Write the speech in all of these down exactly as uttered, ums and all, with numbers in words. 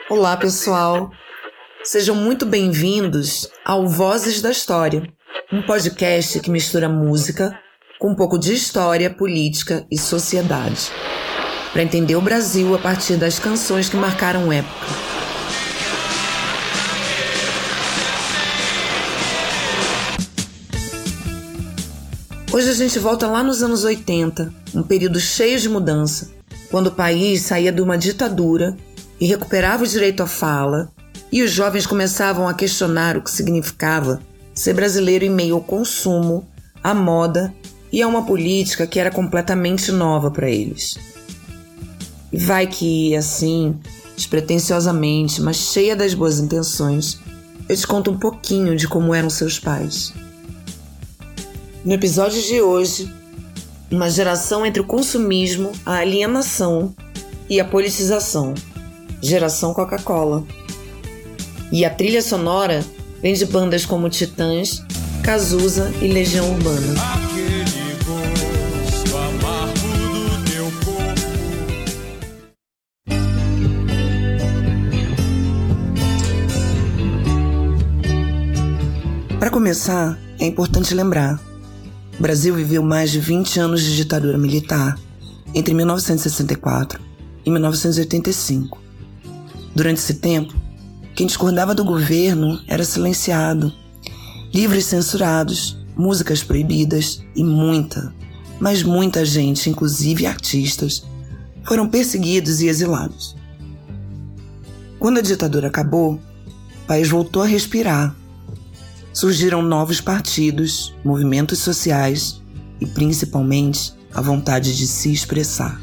Olá, pessoal. Sejam muito bem-vindos ao Vozes da História, um podcast que mistura música com um pouco de história, política e sociedade, para entender o Brasil a partir das canções que marcaram época. Hoje a gente volta lá nos anos oitenta, um período cheio de mudança, quando o país saía de uma ditadura e recuperava o direito à fala, e os jovens começavam a questionar o que significava ser brasileiro em meio ao consumo, à moda e a uma política que era completamente nova para eles. E vai que, assim, despretensiosamente, mas cheia das boas intenções, eu te conto um pouquinho de como eram seus pais. No episódio de hoje, uma geração entre o consumismo, a alienação e a politização. Geração Coca-Cola. E a trilha sonora vem de bandas como Titãs, Cazuza e Legião Urbana. Aquele gosto amargo do teu corpo. Para começar, é importante lembrar: o Brasil viveu mais de vinte anos de ditadura militar, entre mil novecentos e sessenta e quatro e mil novecentos e oitenta e cinco. Durante esse tempo, quem discordava do governo era silenciado, livros censurados, músicas proibidas e muita, mas muita gente, inclusive artistas, foram perseguidos e exilados. Quando a ditadura acabou, o país voltou a respirar. Surgiram novos partidos, movimentos sociais e, principalmente, a vontade de se expressar.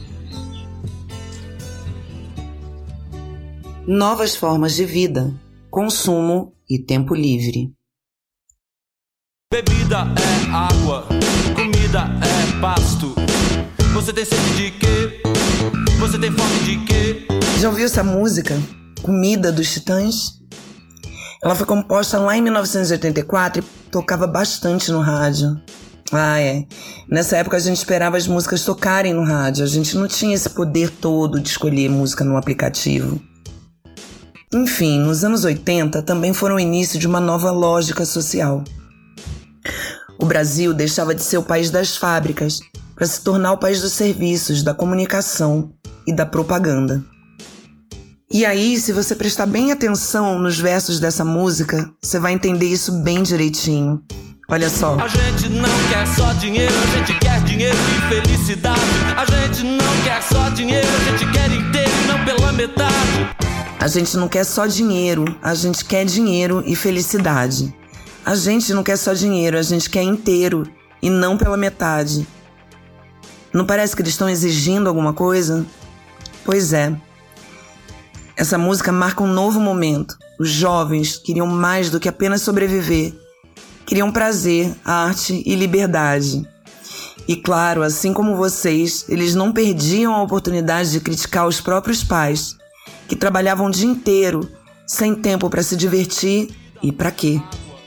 Novas formas de vida, consumo e tempo livre. Bebida é água, comida é pasto. Você tem sede de quê? Você tem fome de quê? Já ouviu essa música? Comida, dos Titãs? Ela foi composta lá em mil novecentos e oitenta e quatro e tocava bastante no rádio. Ah, é. Nessa época a gente esperava as músicas tocarem no rádio. A gente não tinha esse poder todo de escolher música no aplicativo. Enfim, nos anos oitenta também foram o início de uma nova lógica social. O Brasil deixava de ser o país das fábricas para se tornar o país dos serviços, da comunicação e da propaganda. E aí, se você prestar bem atenção nos versos dessa música, você vai entender isso bem direitinho. Olha só. A gente não quer só dinheiro, a gente quer dinheiro e felicidade. A gente não quer só dinheiro, a gente quer inteiro e não pela metade. A gente não quer só dinheiro, a gente quer dinheiro e felicidade. A gente não quer só dinheiro, a gente quer inteiro e não pela metade. Não parece que eles estão exigindo alguma coisa? Pois é. Essa música marca um novo momento. Os jovens queriam mais do que apenas sobreviver. Queriam prazer, arte e liberdade. E claro, assim como vocês, eles não perdiam a oportunidade de criticar os próprios pais, que trabalhavam o dia inteiro, sem tempo para se divertir e para quê?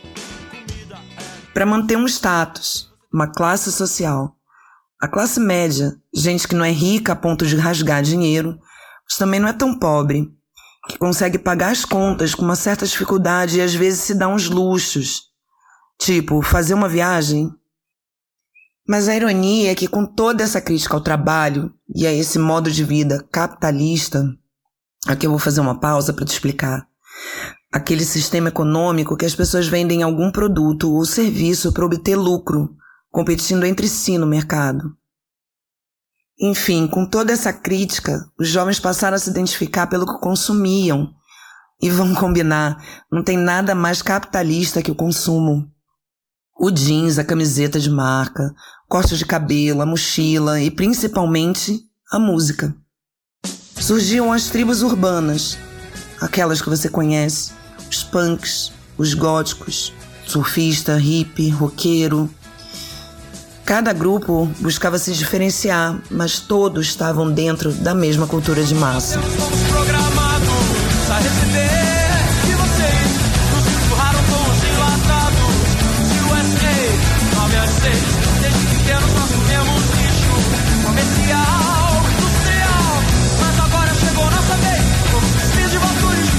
Para manter um status, uma classe social. A classe média, gente que não é rica a ponto de rasgar dinheiro, mas também não é tão pobre, que consegue pagar as contas com uma certa dificuldade e às vezes se dá uns luxos, tipo fazer uma viagem. Mas a ironia é que com toda essa crítica ao trabalho e a esse modo de vida capitalista, aqui eu vou fazer uma pausa para te explicar. Aquele sistema econômico que as pessoas vendem algum produto ou serviço para obter lucro, competindo entre si no mercado. Enfim, com toda essa crítica, os jovens passaram a se identificar pelo que consumiam. E vamos combinar, não tem nada mais capitalista que o consumo. O jeans, a camiseta de marca, corte de cabelo, a mochila e principalmente a música. Surgiam as tribos urbanas, aquelas que você conhece, os punks, os góticos, surfista, hippie, roqueiro. Cada grupo buscava se diferenciar, mas todos estavam dentro da mesma cultura de massa. Fomos programados a receber de vocês. Nos empurraram com os enlatados de U S A, nove às seis. Desde pequenos nós comemos lixo comercial, industrial. Mas agora chegou nossa vez. Somos filhos de vocês.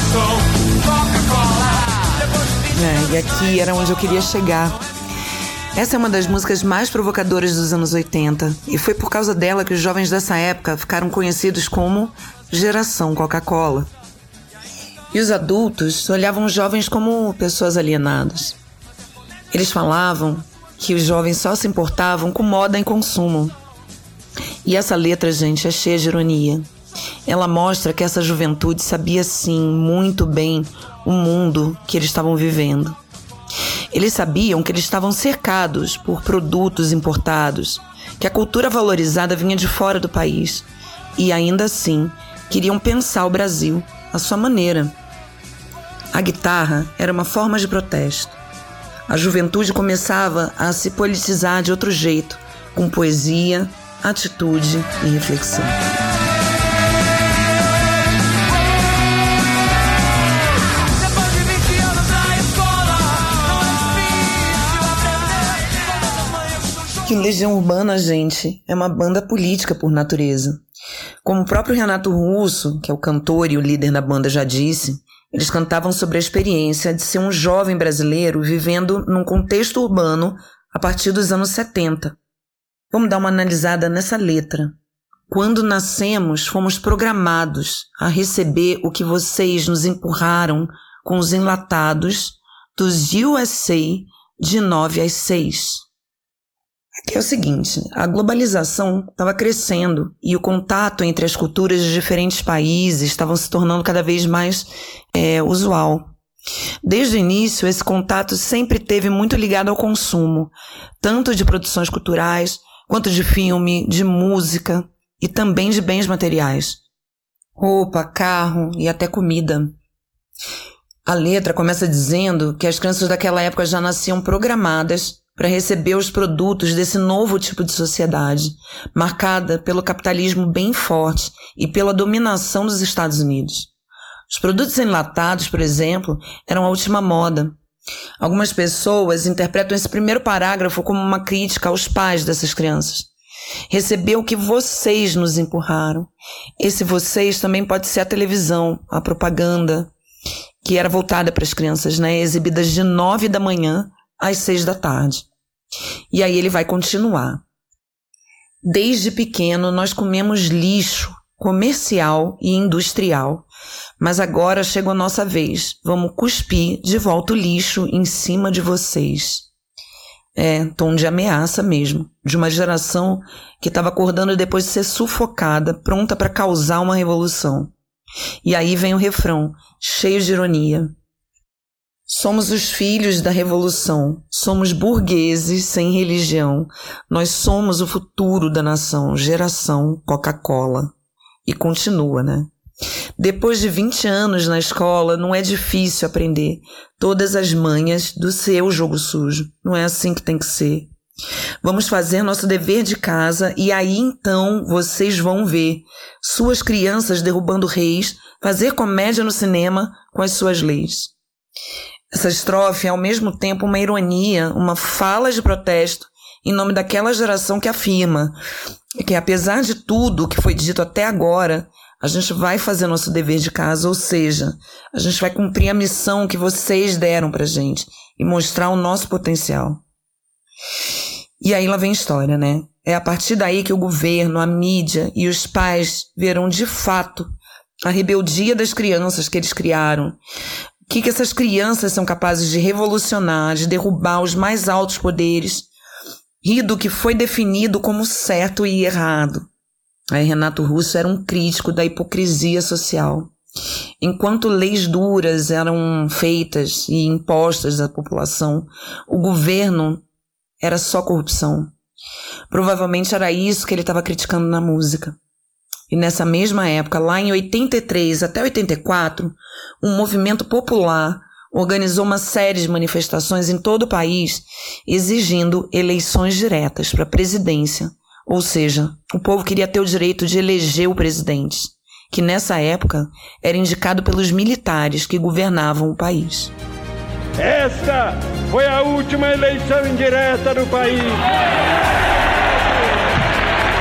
É, e aqui era onde eu queria chegar. Essa é uma das músicas mais provocadoras dos anos oitenta, e foi por causa dela que os jovens dessa época ficaram conhecidos como Geração Coca-Cola. E os adultos olhavam os jovens como pessoas alienadas. Eles falavam que os jovens só se importavam com moda e consumo. E essa letra, gente, é cheia de ironia. Ela mostra que essa juventude sabia, sim, muito bem o mundo que eles estavam vivendo. Eles sabiam que eles estavam cercados por produtos importados, que a cultura valorizada vinha de fora do país, e ainda assim queriam pensar o Brasil à sua maneira. A guitarra era uma forma de protesto. A juventude começava a se politizar de outro jeito, com poesia, atitude e reflexão. Que Legião Urbana, gente, é uma banda política por natureza. Como o próprio Renato Russo, que é o cantor e o líder da banda, já disse, eles cantavam sobre a experiência de ser um jovem brasileiro vivendo num contexto urbano a partir dos anos setenta. Vamos dar uma analisada nessa letra. Quando nascemos, fomos programados a receber o que vocês nos empurraram com os enlatados dos U S A de nove às seis. Que é o seguinte, a globalização estava crescendo e o contato entre as culturas de diferentes países estavam se tornando cada vez mais é, usual. Desde o início, esse contato sempre esteve muito ligado ao consumo, tanto de produções culturais, quanto de filme, de música e também de bens materiais. Roupa, carro e até comida. A letra começa dizendo que as crianças daquela época já nasciam programadas para receber os produtos desse novo tipo de sociedade, marcada pelo capitalismo bem forte e pela dominação dos Estados Unidos. Os produtos enlatados, por exemplo, eram a última moda. Algumas pessoas interpretam esse primeiro parágrafo como uma crítica aos pais dessas crianças. Receber o que vocês nos empurraram. Esse vocês também pode ser a televisão, a propaganda, que era voltada para as crianças, né, exibidas de nove da manhã às seis da tarde. E aí ele vai continuar. Desde pequeno nós comemos lixo comercial e industrial, mas agora chegou a nossa vez. Vamos cuspir de volta o lixo em cima de vocês. É, tom de ameaça mesmo, de uma geração que estava acordando depois de ser sufocada, pronta para causar uma revolução. E aí vem o refrão, cheio de ironia. Somos os filhos da revolução, somos burgueses sem religião, nós somos o futuro da nação, geração Coca-Cola. E continua, né? Depois de vinte anos na escola, não é difícil aprender todas as manhas do seu jogo sujo. Não é assim que tem que ser. Vamos fazer nosso dever de casa e aí então vocês vão ver suas crianças derrubando reis, fazer comédia no cinema com as suas leis. Essa estrofe é ao mesmo tempo uma ironia, uma fala de protesto em nome daquela geração que afirma que, apesar de tudo o que foi dito até agora, a gente vai fazer nosso dever de casa, ou seja, a gente vai cumprir a missão que vocês deram pra gente e mostrar o nosso potencial. E aí lá vem a história, né? É a partir daí que o governo, a mídia e os pais verão de fato a rebeldia das crianças que eles criaram. O que, que essas crianças são capazes de revolucionar, de derrubar os mais altos poderes, rir do que foi definido como certo e errado. Aí Renato Russo era um crítico da hipocrisia social. Enquanto leis duras eram feitas e impostas à população, o governo era só corrupção. Provavelmente era isso que ele estava criticando na música. E nessa mesma época, lá em oitenta e três até oitenta e quatro, um movimento popular organizou uma série de manifestações em todo o país exigindo eleições diretas para a presidência. Ou seja, o povo queria ter o direito de eleger o presidente, que nessa época era indicado pelos militares que governavam o país. Esta foi a última eleição indireta do país.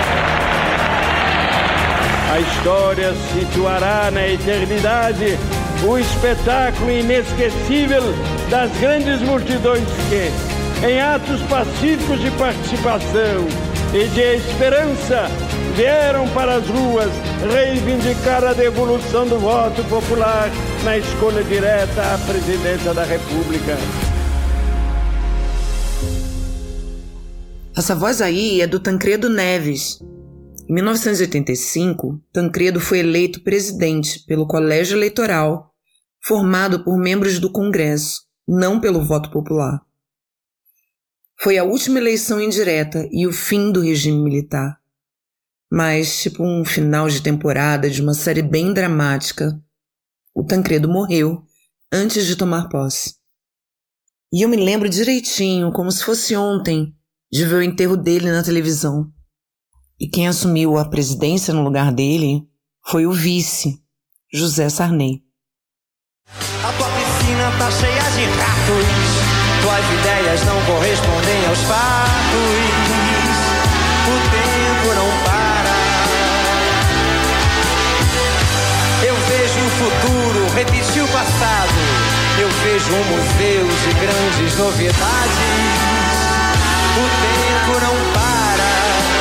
A história situará na eternidade o espetáculo inesquecível das grandes multidões que, em atos pacíficos de participação e de esperança, vieram para as ruas reivindicar a devolução do voto popular na escolha direta à presidência da República. Essa voz aí é do Tancredo Neves. Em mil novecentos e oitenta e cinco, Tancredo foi eleito presidente pelo Colégio Eleitoral, formado por membros do Congresso, não pelo voto popular. Foi a última eleição indireta e o fim do regime militar. Mas, tipo um final de temporada de uma série bem dramática, o Tancredo morreu antes de tomar posse. E eu me lembro direitinho, como se fosse ontem, de ver o enterro dele na televisão. E quem assumiu a presidência no lugar dele foi o vice, José Sarney. A tua piscina tá cheia de ratos, tuas ideias não correspondem aos fatos, o tempo não para. Eu vejo o futuro repetir o passado, eu vejo um museu de grandes novidades, o tempo não para.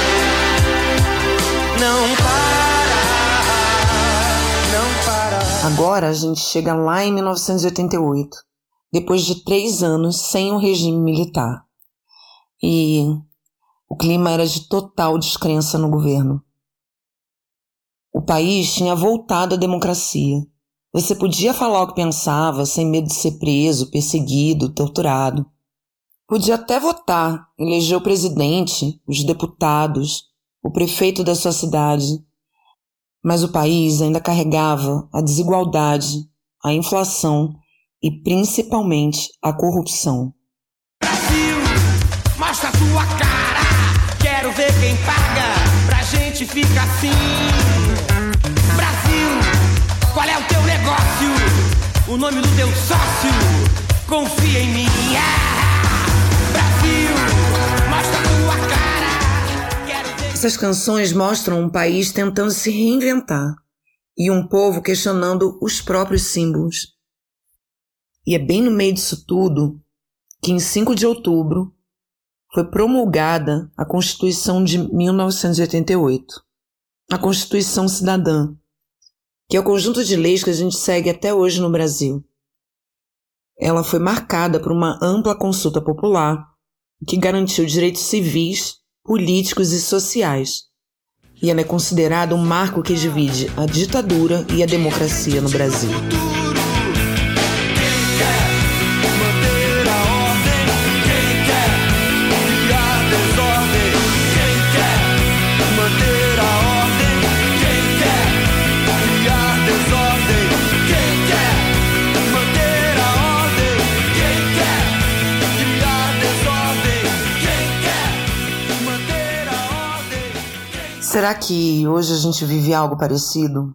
Não para, não para. Agora a gente chega lá em mil novecentos e oitenta e oito, depois de três anos sem o regime militar. E o clima era de total descrença no governo. O país tinha voltado à democracia. Você podia falar o que pensava sem medo de ser preso, perseguido, torturado. Podia até votar, eleger o presidente, os deputados, o prefeito da sua cidade, mas o país ainda carregava a desigualdade, a inflação e principalmente a corrupção. Brasil, mostra tua cara, quero ver quem paga, pra gente ficar assim. Brasil, qual é o teu negócio, o nome do teu sócio, confia em mim. Brasil, mostra tua cara. Essas canções mostram um país tentando se reinventar e um povo questionando os próprios símbolos. E é bem no meio disso tudo que, em cinco de outubro, foi promulgada a Constituição de mil novecentos e oitenta e oito, a Constituição Cidadã, que é o conjunto de leis que a gente segue até hoje no Brasil. Ela foi marcada por uma ampla consulta popular que garantiu direitos civis, políticos e sociais, e ela é considerada um marco que divide a ditadura e a democracia no Brasil. Será que hoje a gente vive algo parecido?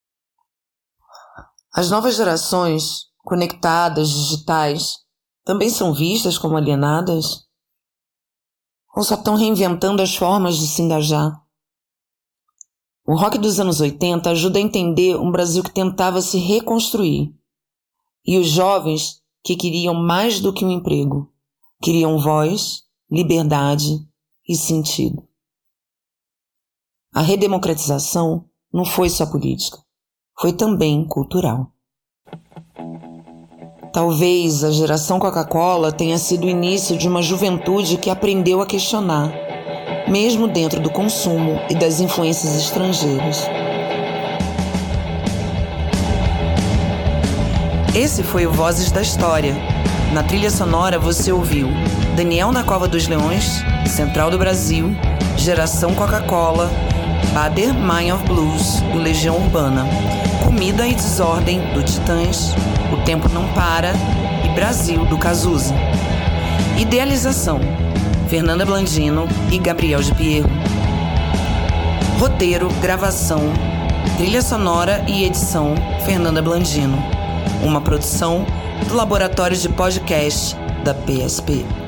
As novas gerações, conectadas, digitais, também são vistas como alienadas? Ou só estão reinventando as formas de se engajar? O rock dos anos oitenta ajuda a entender um Brasil que tentava se reconstruir. E os jovens que queriam mais do que um emprego, queriam voz, liberdade e sentido. A redemocratização não foi só política, foi também cultural. Talvez a geração Coca-Cola tenha sido o início de uma juventude que aprendeu a questionar, mesmo dentro do consumo e das influências estrangeiras. Esse foi o Vozes da História. Na trilha sonora você ouviu Daniel na Cova dos Leões, Central do Brasil, Geração Coca-Cola, Bader Mine of Blues, do Legião Urbana, Comida e Desordem, do Titãs, O Tempo Não Para e Brasil, do Cazuza. Idealização, Fernanda Blandino e Gabriel de Pierro. Roteiro, gravação, trilha sonora e edição, Fernanda Blandino. Uma produção do Laboratório de Podcast da P S P.